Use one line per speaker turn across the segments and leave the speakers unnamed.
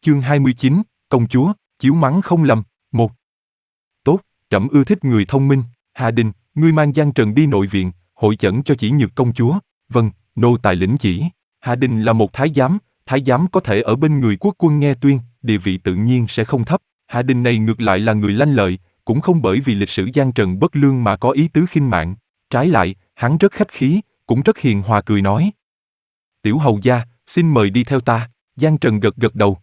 Chương 29, công chúa, chiếu mắng không lầm. 1. Tốt, trẫm ưa thích người thông minh. Hà Đình, ngươi mang Giang Trần đi nội viện, hội chẩn cho Chỉ Nhược công chúa. Vâng, nô tài lĩnh chỉ. Hà Đình là một thái giám có thể ở bên người quốc quân nghe tuyên, địa vị tự nhiên sẽ không thấp. Hà Đình này ngược lại là người lanh lợi, cũng không bởi vì lịch sử Giang Trần bất lương mà có ý tứ khinh mạng. Trái lại, hắn rất khách khí, cũng rất hiền hòa cười nói. Tiểu hầu gia, xin mời đi theo ta. Giang Trần gật gật đầu.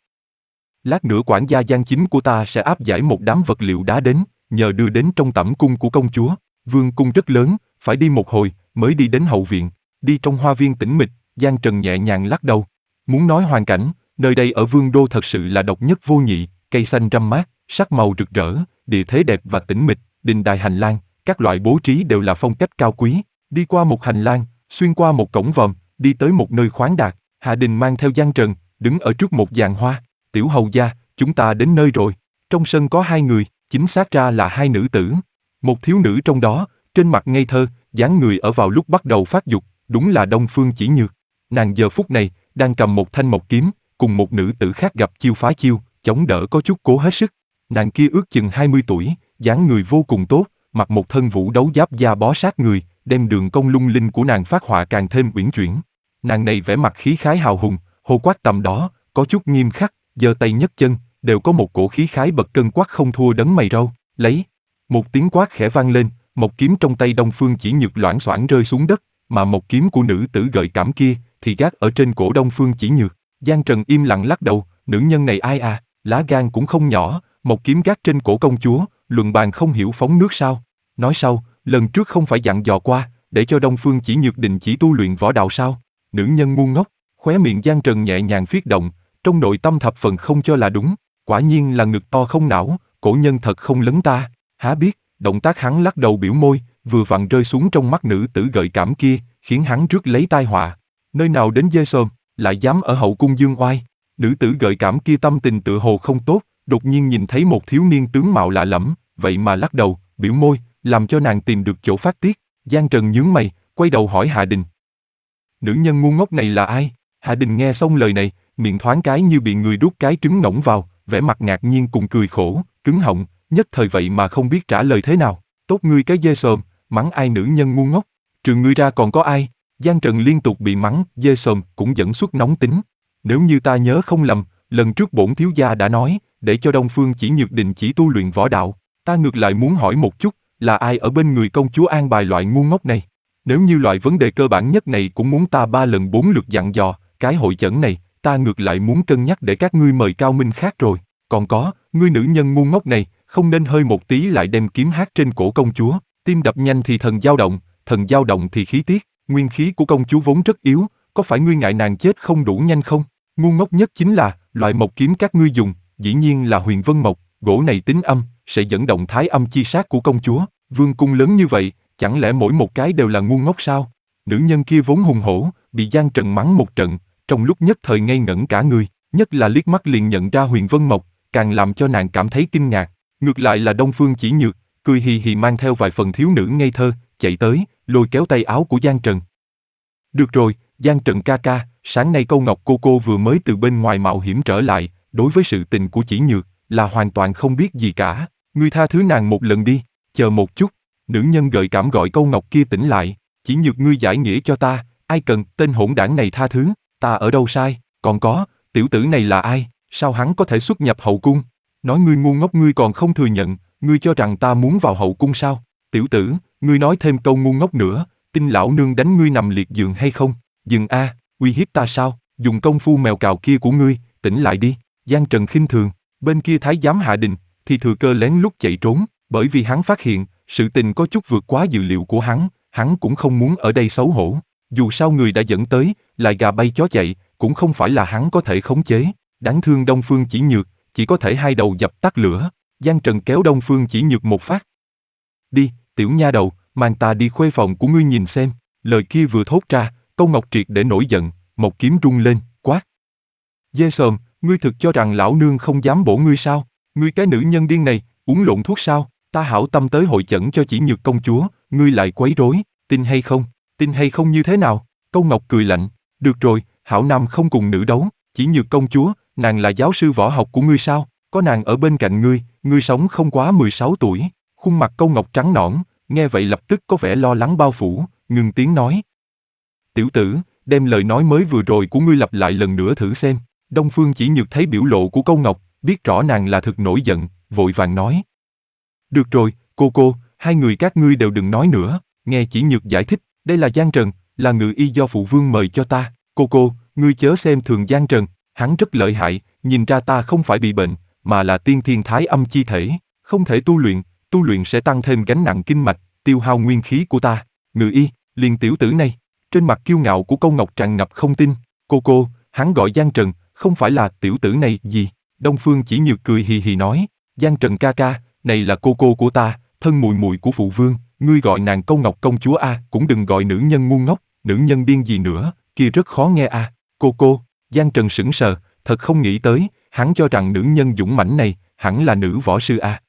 Lát nữa quản gia Giang chính của ta sẽ áp giải một đám vật liệu đá đến, nhờ đưa đến trong tẩm cung của công chúa. Vương cung rất lớn, phải đi một hồi, mới đi đến hậu viện. Đi trong hoa viên tĩnh mịch, Giang Trần nhẹ nhàng lắc đầu. Muốn nói hoàn cảnh, nơi đây ở Vương đô thật sự là độc nhất vô nhị, cây xanh râm mát, sắc màu rực rỡ, địa thế đẹp và tĩnh mịch, đình đài hành lang, các loại bố trí đều là phong cách cao quý. Đi qua một hành lang, xuyên qua một cổng vòm, đi tới một nơi khoáng đạt. Hà Đình mang theo Giang Trần, đứng ở trước một giàn hoa. Tiểu hầu gia, chúng ta đến nơi rồi. Trong sân có hai người, chính xác ra là hai nữ tử. Một thiếu nữ trong đó, trên mặt ngây thơ, dáng người ở vào lúc bắt đầu phát dục, đúng là Đông Phương Chỉ Nhược. Nàng giờ phút này, đang cầm một thanh mộc kiếm, cùng một nữ tử khác gặp chiêu phá chiêu, chống đỡ có chút cố hết sức. Nàng kia ước chừng 20 tuổi, dáng người vô cùng tốt, mặc một thân vũ đấu giáp da bó sát người, đem đường cong lung linh của nàng phát họa càng thêm uyển chuyển. Nàng này vẻ mặt khí khái hào hùng, hô quát tầm đó, có chút nghiêm khắc, giơ tay nhấc chân, đều có một cổ khí khái bật cân quát không thua đấng mày râu. Lấy, một tiếng quát khẽ vang lên, một kiếm trong tay Đông Phương Chỉ Nhược loảng xoảng rơi xuống đất, mà một kiếm của nữ tử gợi cảm kia thì gác ở trên cổ Đông Phương Chỉ Nhược. Giang Trần im lặng lắc đầu, nữ nhân này ai à, lá gan cũng không nhỏ, một kiếm gác trên cổ công chúa, luận bàn không hiểu phóng nước sao? Nói sau, lần trước không phải dặn dò qua, để cho Đông Phương Chỉ Nhược đình chỉ tu luyện võ đạo sao? Nữ nhân ngu ngốc. Khóe miệng Giang Trần nhẹ nhàng phiết động, trong nội tâm thập phần không cho là đúng, quả nhiên là ngực to không não, cổ nhân thật không lấn ta. Há biết, động tác hắn lắc đầu biểu môi, vừa vặn rơi xuống trong mắt nữ tử gợi cảm kia, khiến hắn rước lấy tai họa. Nơi nào đến dê sồm, lại dám ở hậu cung dương oai. Nữ tử gợi cảm kia tâm tình tựa hồ không tốt, đột nhiên nhìn thấy một thiếu niên tướng mạo lạ lẫm, vậy mà lắc đầu, biểu môi, làm cho nàng tìm được chỗ phát tiết. Giang Trần nhướng mày, quay đầu hỏi Hạ Đình. Nữ nhân ngu ngốc này là ai? Hạ Đình nghe xong lời này, miệng thoáng cái như bị người đút cái trứng ngỗng vào, vẻ mặt ngạc nhiên cùng cười khổ, cứng họng, nhất thời vậy mà không biết trả lời thế nào. Tốt ngươi cái dê sồm, mắng ai nữ nhân ngu ngốc? Trừ ngươi ra còn có ai? Giang Trần liên tục bị mắng, dê sồm cũng dẫn xuất nóng tính. Nếu như ta nhớ không lầm, lần trước bổn thiếu gia đã nói, để cho Đông Phương Chỉ Nhược đình chỉ tu luyện võ đạo. Ta ngược lại muốn hỏi một chút, là ai ở bên người công chúa an bài loại ngu ngốc này? Nếu như loại vấn đề cơ bản nhất này cũng muốn ta 3 lần 4 lượt dặn dò, cái hội chẩn này, ta ngược lại muốn cân nhắc để các ngươi mời cao minh khác rồi. Còn có, ngươi nữ nhân ngu ngốc này, không nên hơi một tí lại đem kiếm hát trên cổ công chúa. Tim đập nhanh thì thần dao động thì khí tiết. Nguyên khí của công chúa vốn rất yếu, có phải ngươi ngại nàng chết không đủ nhanh không? Ngu ngốc nhất chính là, loại mộc kiếm các ngươi dùng, dĩ nhiên là huyền vân mộc, gỗ này tính âm, sẽ dẫn động thái âm chi sát của công chúa. Vương cung lớn như vậy, chẳng lẽ mỗi một cái đều là ngu ngốc sao? Nữ nhân kia vốn hùng hổ, bị Giang Trần mắng một trận, trong lúc nhất thời ngây ngẩn cả người, nhất là liếc mắt liền nhận ra huyền vân mộc, càng làm cho nàng cảm thấy kinh ngạc. Ngược lại là Đông Phương Chỉ Nhược, cười hì hì mang theo vài phần thiếu nữ ngây thơ, chạy tới, lôi kéo tay áo của Giang Trần. Được rồi, Giang Trần ca ca, sáng nay Câu Ngọc cô vừa mới từ bên ngoài mạo hiểm trở lại, đối với sự tình của Chỉ Nhược, là hoàn toàn không biết gì cả. Ngươi tha thứ nàng một lần đi, chờ một chút. Nữ nhân gợi cảm gọi Câu Ngọc kia tỉnh lại. Chỉ Nhược ngươi giải nghĩa cho ta, ai cần tên hỗn đảng này tha thứ, ta ở đâu sai? Còn có, tiểu tử này là ai? Sao hắn có thể xuất nhập hậu cung? Nói ngươi ngu ngốc ngươi còn không thừa nhận, ngươi cho rằng ta muốn vào hậu cung sao? Tiểu tử, ngươi nói thêm câu ngu ngốc nữa, tin lão nương đánh ngươi nằm liệt giường hay không? Dừng a, uy hiếp ta sao? Dùng công phu mèo cào kia của ngươi, tỉnh lại đi. Giang Trần khinh thường. Bên kia thái giám Hạ Đình thì thừa cơ lén lút chạy trốn, bởi vì hắn phát hiện sự tình có chút vượt quá dự liệu của hắn cũng không muốn ở đây xấu hổ. Dù sao người đã dẫn tới, lại gà bay chó chạy, cũng không phải là hắn có thể khống chế. Đáng thương Đông Phương Chỉ Nhược, chỉ có thể hai đầu dập tắt lửa. Giang Trần kéo Đông Phương Chỉ Nhược một phát. Đi, tiểu nha đầu, mang ta đi khuê phòng của ngươi nhìn xem. Lời kia vừa thốt ra, Câu Ngọc triệt để nổi giận, một kiếm rung lên, quát. Dê sồm, ngươi thực cho rằng lão nương không dám bổ ngươi sao? Ngươi cái nữ nhân điên này, uống lộn thuốc sao? Ta hảo tâm tới hội chẩn cho Chỉ Nhược công chúa, ngươi lại quấy rối, tin hay không? Tin hay không như thế nào? Câu Ngọc cười lạnh, được rồi, hảo nam không cùng nữ đấu, Chỉ Nhược công chúa, nàng là giáo sư võ học của ngươi sao? Có nàng ở bên cạnh ngươi sống không quá 16 tuổi. Khuôn mặt Câu Ngọc trắng nõn, nghe vậy lập tức có vẻ lo lắng bao phủ, ngừng tiếng nói. Tiểu tử, đem lời nói mới vừa rồi của ngươi lặp lại lần nữa thử xem. Đông Phương Chỉ Nhược thấy biểu lộ của Câu Ngọc, biết rõ nàng là thực nổi giận, vội vàng nói. Được rồi, cô, hai người các ngươi đều đừng nói nữa. Nghe Chỉ Nhược giải thích, đây là Giang Trần, là ngự y do phụ vương mời cho ta. Cô, ngươi chớ xem thường Giang Trần, hắn rất lợi hại, nhìn ra ta không phải bị bệnh, mà là tiên thiên thái âm chi thể, không thể tu luyện sẽ tăng thêm gánh nặng kinh mạch, tiêu hao nguyên khí của ta. Ngự y, liền tiểu tử này. Trên mặt kiêu ngạo của Câu Ngọc tràn ngập không tin. Cô, hắn gọi Giang Trần, không phải là tiểu tử này gì? Đông Phương Chỉ Nhược cười hì hì nói, Giang Trần ca ca, này là cô của ta, thân mùi mùi của phụ vương, ngươi gọi nàng Câu Ngọc công chúa a, cũng đừng gọi nữ nhân ngu ngốc, nữ nhân điên gì nữa, kia rất khó nghe a. Cô, Giang Trần sững sờ, thật không nghĩ tới, hắn cho rằng nữ nhân dũng mãnh này hẳn là nữ võ sư a.